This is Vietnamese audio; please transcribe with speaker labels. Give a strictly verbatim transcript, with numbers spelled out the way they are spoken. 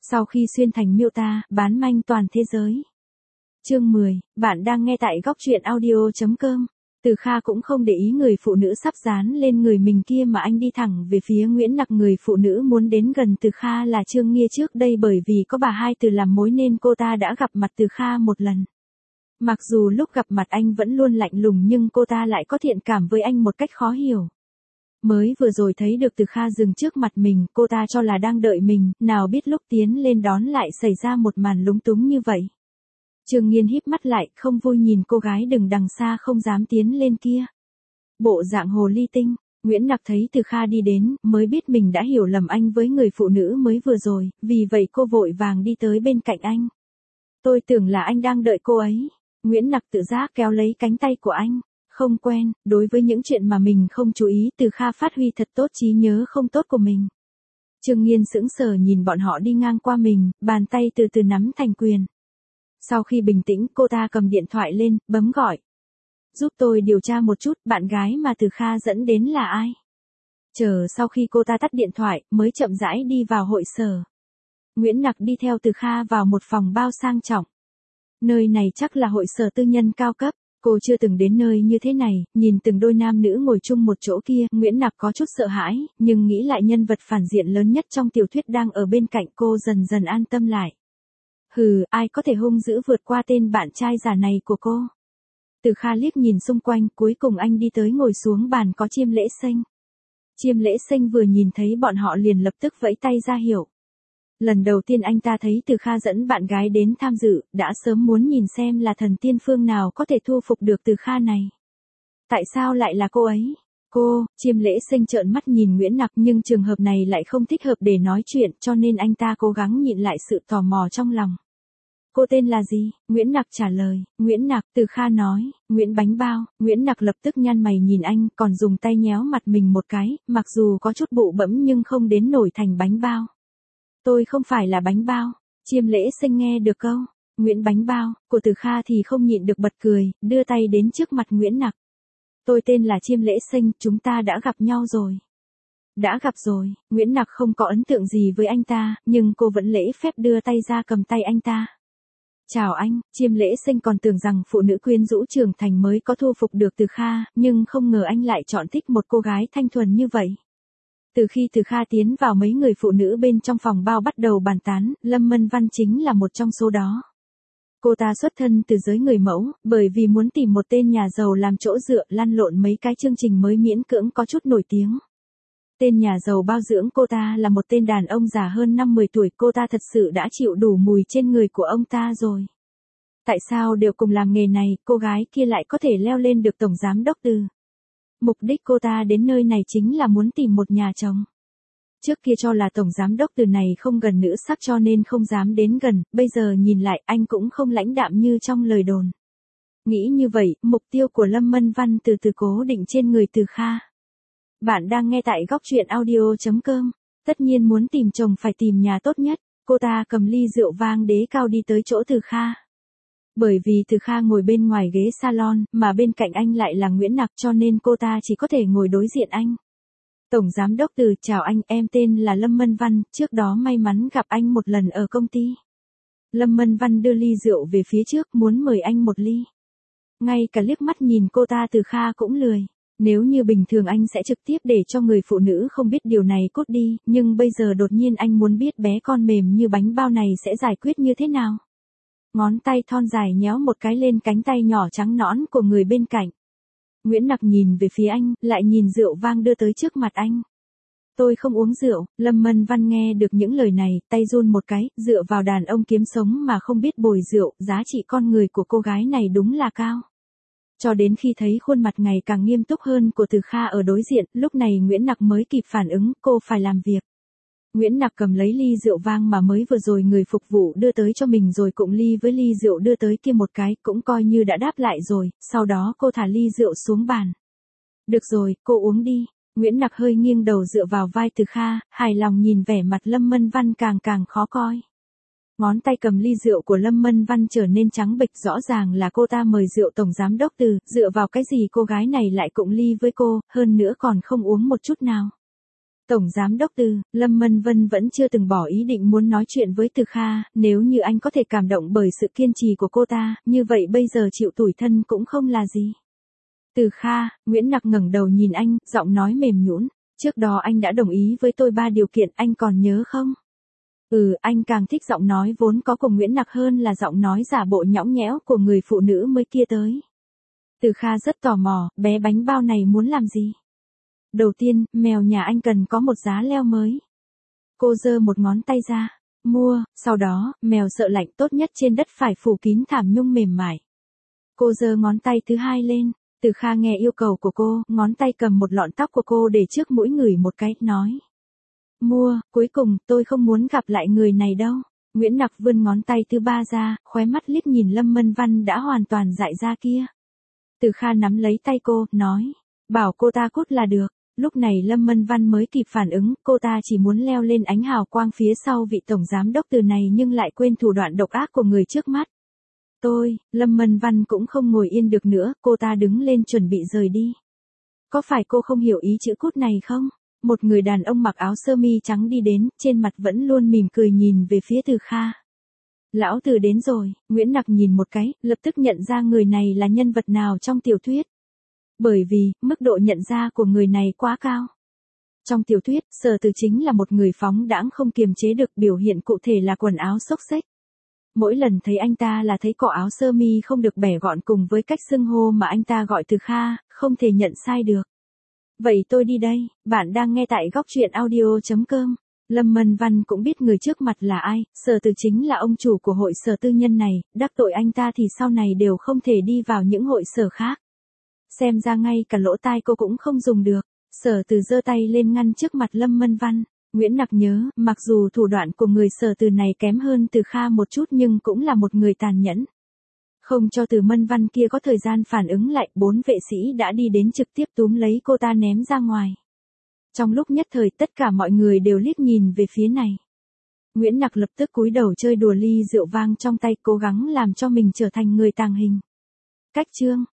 Speaker 1: Sau khi xuyên thành miêu ta, bán manh toàn thế giới. Chương mười, bạn đang nghe tại góc truyện audio chấm com. Từ Kha cũng không để ý người phụ nữ sắp dán lên người mình kia mà anh đi thẳng về phía Nguyễn Nặc. Người phụ nữ muốn đến gần Từ Kha là Trương Nghia. Trước đây bởi vì có bà hai Từ làm mối nên cô ta đã gặp mặt Từ Kha một lần. Mặc dù lúc gặp mặt anh vẫn luôn lạnh lùng nhưng cô ta lại có thiện cảm với anh một cách khó hiểu. Mới vừa rồi thấy được Từ Kha dừng trước mặt mình, cô ta cho là đang đợi mình, nào biết lúc tiến lên đón lại xảy ra một màn lúng túng như vậy. Trương Nghiên híp mắt lại, không vui nhìn cô gái đứng đằng xa không dám tiến lên kia. Bộ dạng hồ ly tinh. Nguyễn Nặc thấy Từ Kha đi đến, mới biết mình đã hiểu lầm anh với người phụ nữ mới vừa rồi, vì vậy cô vội vàng đi tới bên cạnh anh. Tôi tưởng là anh đang đợi cô ấy. Nguyễn Nặc tự giác kéo lấy cánh tay của anh. Không quen, đối với những chuyện mà mình không chú ý, Từ Kha phát huy thật tốt trí nhớ không tốt của mình. Trương Nghiên sững sờ nhìn bọn họ đi ngang qua mình, bàn tay từ từ nắm thành quyền. Sau khi bình tĩnh, cô ta cầm điện thoại lên, bấm gọi. Giúp tôi điều tra một chút, bạn gái mà Từ Kha dẫn đến là ai? Chờ sau khi cô ta tắt điện thoại, mới chậm rãi đi vào hội sở. Nguyễn Nặc đi theo Từ Kha vào một phòng bao sang trọng. Nơi này chắc là hội sở tư nhân cao cấp. Cô chưa từng đến nơi như thế này, nhìn từng đôi nam nữ ngồi chung một chỗ kia, Nguyễn Nặc có chút sợ hãi, nhưng nghĩ lại nhân vật phản diện lớn nhất trong tiểu thuyết đang ở bên cạnh cô dần dần an tâm lại. Hừ, ai có thể hung dữ vượt qua tên bạn trai giả này của cô? Từ Kha liếc nhìn xung quanh, cuối cùng anh đi tới ngồi xuống bàn có Chiêm Lễ Sênh. Chiêm Lễ Sênh vừa nhìn thấy bọn họ liền lập tức vẫy tay ra hiệu. Lần đầu tiên anh ta thấy Từ Kha dẫn bạn gái đến tham dự, đã sớm muốn nhìn xem là thần tiên phương nào có thể thu phục được Từ Kha này. Tại sao lại là cô ấy? Cô, Chiêm Lễ Sênh trợn mắt nhìn Nguyễn Nặc nhưng trường hợp này lại không thích hợp để nói chuyện cho nên anh ta cố gắng nhịn lại sự tò mò trong lòng. Cô tên là gì? Nguyễn Nặc trả lời. Nguyễn Nặc, Từ Kha nói. Nguyễn Bánh Bao. Nguyễn Nặc lập tức nhăn mày nhìn anh, còn dùng tay nhéo mặt mình một cái, mặc dù có chút bụ bẫm nhưng không đến nổi thành bánh bao. Tôi không phải là bánh bao. Chiêm Lễ Sênh nghe được câu Nguyễn Bánh Bao của Từ Kha thì không nhịn được bật cười, đưa tay đến trước mặt Nguyễn Nặc. Tôi tên là Chiêm Lễ Sênh, chúng ta đã gặp nhau rồi. Đã gặp rồi. Nguyễn Nặc không có ấn tượng gì với anh ta, nhưng cô vẫn lễ phép đưa tay ra cầm tay anh ta. Chào anh. Chiêm Lễ Sênh còn tưởng rằng phụ nữ quyến rũ trưởng thành mới có thu phục được Từ Kha, nhưng không ngờ anh lại chọn thích một cô gái thanh thuần như vậy. Từ khi Từ Kha tiến vào, mấy người phụ nữ bên trong phòng bao bắt đầu bàn tán, Lâm Mân Văn chính là một trong số đó. Cô ta xuất thân từ giới người mẫu, bởi vì muốn tìm một tên nhà giàu làm chỗ dựa, lăn lộn mấy cái chương trình mới miễn cưỡng có chút nổi tiếng. Tên nhà giàu bao dưỡng cô ta là một tên đàn ông già hơn năm mươi tuổi, cô ta thật sự đã chịu đủ mùi trên người của ông ta rồi. Tại sao đều cùng làm nghề này, cô gái kia lại có thể leo lên được tổng giám đốc Từ? Mục đích cô ta đến nơi này chính là muốn tìm một nhà chồng. Trước kia cho là tổng giám đốc Từ này không gần nữ sắc cho nên không dám đến gần, bây giờ nhìn lại anh cũng không lãnh đạm như trong lời đồn. Nghĩ như vậy, mục tiêu của Lâm Mân Văn từ từ cố định trên người Từ Kha. Bạn đang nghe tại góc truyện audio chấm com. Tất nhiên muốn tìm chồng phải tìm nhà tốt nhất, cô ta cầm ly rượu vang đế cao đi tới chỗ Từ Kha. Bởi vì Từ Kha ngồi bên ngoài ghế salon, mà bên cạnh anh lại là Nguyễn Nặc cho nên cô ta chỉ có thể ngồi đối diện anh. Tổng giám đốc Từ, chào anh, em tên là Lâm Mân Văn, trước đó may mắn gặp anh một lần ở công ty. Lâm Mân Văn đưa ly rượu về phía trước muốn mời anh một ly. Ngay cả liếc mắt nhìn cô ta Từ Kha cũng lười. Nếu như bình thường anh sẽ trực tiếp để cho người phụ nữ không biết điều này cút đi, nhưng bây giờ đột nhiên anh muốn biết bé con mềm như bánh bao này sẽ giải quyết như thế nào. Ngón tay thon dài nhéo một cái lên cánh tay nhỏ trắng nõn của người bên cạnh. Nguyễn Nặc nhìn về phía anh, lại nhìn rượu vang đưa tới trước mặt anh. Tôi không uống rượu. Lâm Mân Văn nghe được những lời này, tay run một cái, dựa vào đàn ông kiếm sống mà không biết bồi rượu, giá trị con người của cô gái này đúng là cao. Cho đến khi thấy khuôn mặt ngày càng nghiêm túc hơn của Từ Kha ở đối diện, lúc này Nguyễn Nặc mới kịp phản ứng, cô phải làm việc. Nguyễn Nặc cầm lấy ly rượu vang mà mới vừa rồi người phục vụ đưa tới cho mình rồi cụng ly với ly rượu đưa tới kia một cái, cũng coi như đã đáp lại rồi, sau đó cô thả ly rượu xuống bàn. Được rồi, cô uống đi. Nguyễn Nặc hơi nghiêng đầu dựa vào vai Từ Kha, hài lòng nhìn vẻ mặt Lâm Mân Văn càng càng khó coi. Ngón tay cầm ly rượu của Lâm Mân Văn trở nên trắng bệch, rõ ràng là cô ta mời rượu tổng giám đốc Từ, dựa vào cái gì cô gái này lại cụng ly với cô, hơn nữa còn không uống một chút nào. Tổng Giám đốc Từ, Lâm Mân Vân vẫn chưa từng bỏ ý định muốn nói chuyện với Từ Kha, nếu như anh có thể cảm động bởi sự kiên trì của cô ta, như vậy bây giờ chịu tủi thân cũng không là gì. Từ Kha, Nguyễn Nặc ngẩng đầu nhìn anh, giọng nói mềm nhũn, trước đó anh đã đồng ý với tôi ba điều kiện, anh còn nhớ không? Ừ, anh càng thích giọng nói vốn có của Nguyễn Nặc hơn là giọng nói giả bộ nhõng nhẽo của người phụ nữ mới kia tới. Từ Kha rất tò mò, bé bánh bao này muốn làm gì? Đầu tiên, mèo nhà anh cần có một giá leo mới. Cô giơ một ngón tay ra, mua, sau đó, mèo sợ lạnh tốt nhất trên đất phải phủ kín thảm nhung mềm mại. Cô giơ ngón tay thứ hai lên, Từ Kha nghe yêu cầu của cô, ngón tay cầm một lọn tóc của cô để trước mũi ngửi một cái, nói. Mua, cuối cùng, tôi không muốn gặp lại người này đâu. Nguyễn Nặc vươn ngón tay thứ ba ra, khóe mắt liếc nhìn Lâm Mân Văn đã hoàn toàn dại ra kia. Từ Kha nắm lấy tay cô, nói. Bảo cô ta cút là được. Lúc này Lâm Mân Văn mới kịp phản ứng, cô ta chỉ muốn leo lên ánh hào quang phía sau vị tổng giám đốc Từ này nhưng lại quên thủ đoạn độc ác của người trước mắt. Tôi, Lâm Mân Văn cũng không ngồi yên được nữa, cô ta đứng lên chuẩn bị rời đi. Có phải cô không hiểu ý chữ cút này không? Một người đàn ông mặc áo sơ mi trắng đi đến, trên mặt vẫn luôn mỉm cười nhìn về phía Từ Kha. Lão Từ đến rồi, Nguyễn Nặc nhìn một cái, lập tức nhận ra người này là nhân vật nào trong tiểu thuyết. Bởi vì, mức độ nhận ra của người này quá cao. Trong tiểu thuyết, Sở Từ chính là một người phóng đãng không kiềm chế được, biểu hiện cụ thể là quần áo xốc xếch. Mỗi lần thấy anh ta là thấy cổ áo sơ mi không được bẻ gọn cùng với cách xưng hô mà anh ta gọi Từ Kha, không thể nhận sai được. Vậy tôi đi đây, bạn đang nghe tại góc truyện audio chấm com. Lâm Mân Văn cũng biết người trước mặt là ai, Sở Từ chính là ông chủ của hội sở tư nhân này, đắc tội anh ta thì sau này đều không thể đi vào những hội sở khác. Xem ra ngay cả lỗ tai cô cũng không dùng được. Sở Từ giơ tay lên ngăn trước mặt Lâm Mân Văn. Nguyễn Nặc nhớ, mặc dù thủ đoạn của người Sở Từ này kém hơn Từ Kha một chút nhưng cũng là một người tàn nhẫn. Không cho Từ Mân Văn kia có thời gian phản ứng lại, bốn vệ sĩ đã đi đến trực tiếp túm lấy cô ta ném ra ngoài. Trong lúc nhất thời tất cả mọi người đều liếc nhìn về phía này. Nguyễn Nặc lập tức cúi đầu chơi đùa ly rượu vang trong tay, cố gắng làm cho mình trở thành người tàng hình. Cách chương